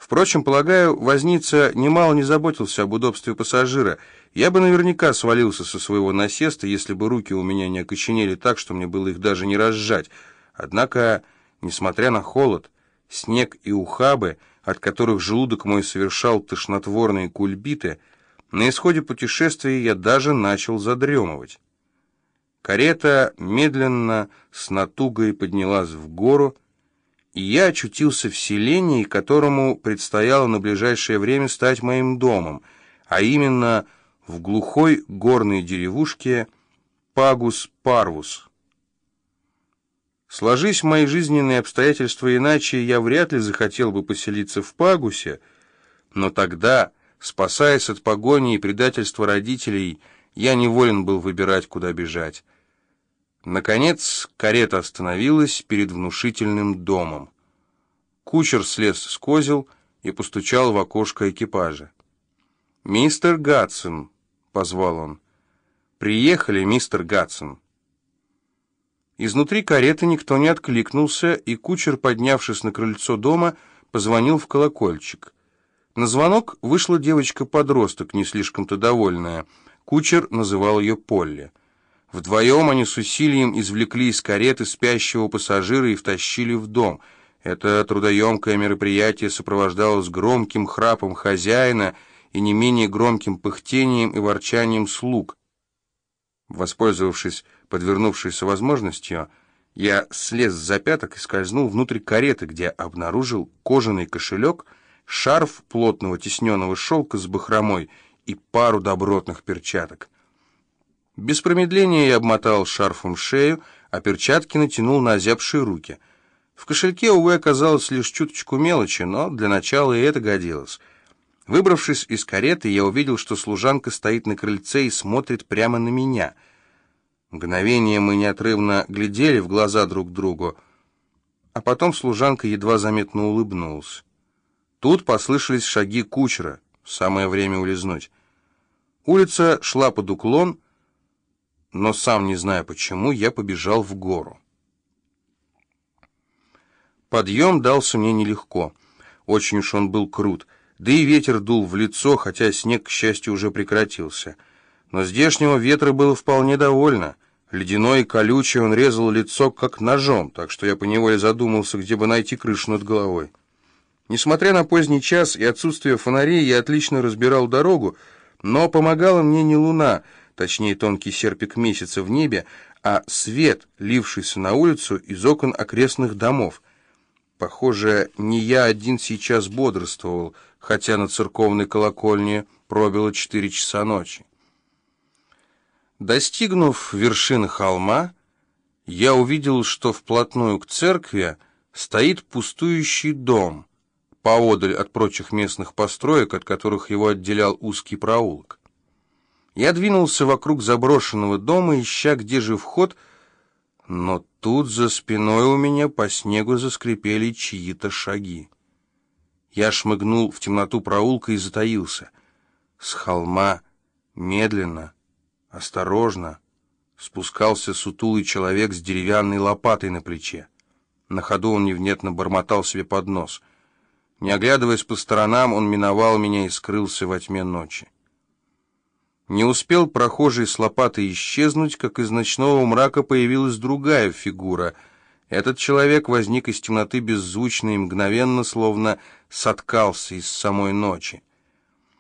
Впрочем, полагаю, возница немало не заботился об удобстве пассажира. Я бы наверняка свалился со своего насеста, если бы руки у меня не окоченели так, что мне было их даже не разжать. Однако, несмотря на холод, снег и ухабы, от которых желудок мой совершал тошнотворные кульбиты, на исходе путешествия я даже начал задремывать. Карета медленно, с натугой поднялась в гору, и я очутился в селении, которому предстояло на ближайшее время стать моим домом, а именно в глухой горной деревушке Пагус-Парвус. Сложись мои жизненные обстоятельства иначе, я вряд ли захотел бы поселиться в Пагусе, но тогда, спасаясь от погони и предательства родителей, я неволен был выбирать, куда бежать. Наконец, карета остановилась перед внушительным домом. Кучер слез с козел и постучал в окошко экипажа. «Мистер Гатсон», — позвал он. «Приехали, мистер Гатсон». Изнутри кареты никто не откликнулся, и кучер, поднявшись на крыльцо дома, позвонил в колокольчик. На звонок вышла девочка-подросток, не слишком-то довольная. Кучер называл ее Полли. Вдвоем они с усилием извлекли из кареты спящего пассажира и втащили в дом. Это трудоемкое мероприятие сопровождалось громким храпом хозяина и не менее громким пыхтением и ворчанием слуг. Воспользовавшись подвернувшейся возможностью, я слез с запяток и скользнул внутрь кареты, где обнаружил кожаный кошелек, шарф плотного тисненного шелка с бахромой и пару добротных перчаток. Без промедления я обмотал шарфом шею, а перчатки натянул на озябшие руки. В кошельке, увы, оказалось лишь чуточку мелочи, но для начала и это годилось. Выбравшись из кареты, я увидел, что служанка стоит на крыльце и смотрит прямо на меня. Мгновение мы неотрывно глядели в глаза друг другу, а потом служанка едва заметно улыбнулась. Тут послышались шаги кучера. Самое время улизнуть. Улица шла под уклон, но сам не зная почему, я побежал в гору. Подъем дался мне нелегко. Очень уж он был крут. Да и ветер дул в лицо, хотя снег, к счастью, уже прекратился. Но здешнего ветра было вполне довольно. Ледяной и колючий он резал лицо, как ножом, так что я поневоле задумался, где бы найти крышу над головой. Несмотря на поздний час и отсутствие фонарей, я отлично разбирал дорогу, но помогала мне не луна, точнее тонкий серпик месяца в небе, а свет, лившийся на улицу из окон окрестных домов. Похоже, не я один сейчас бодрствовал, хотя на церковной колокольне пробило 4 часа ночи. Достигнув вершины холма, я увидел, что вплотную к церкви стоит пустующий дом, поодаль от прочих местных построек, от которых его отделял узкий проулок. Я двинулся вокруг заброшенного дома, ища, где же вход, но тут за спиной у меня по снегу заскрипели чьи-то шаги. Я шмыгнул в темноту проулка и затаился. С холма медленно, осторожно спускался сутулый человек с деревянной лопатой на плече. На ходу он невнятно бормотал себе под нос. Не оглядываясь по сторонам, он миновал меня и скрылся во тьме ночи. Не успел прохожий с лопатой исчезнуть, как из ночного мрака появилась другая фигура. Этот человек возник из темноты беззвучно и мгновенно, словно соткался из самой ночи.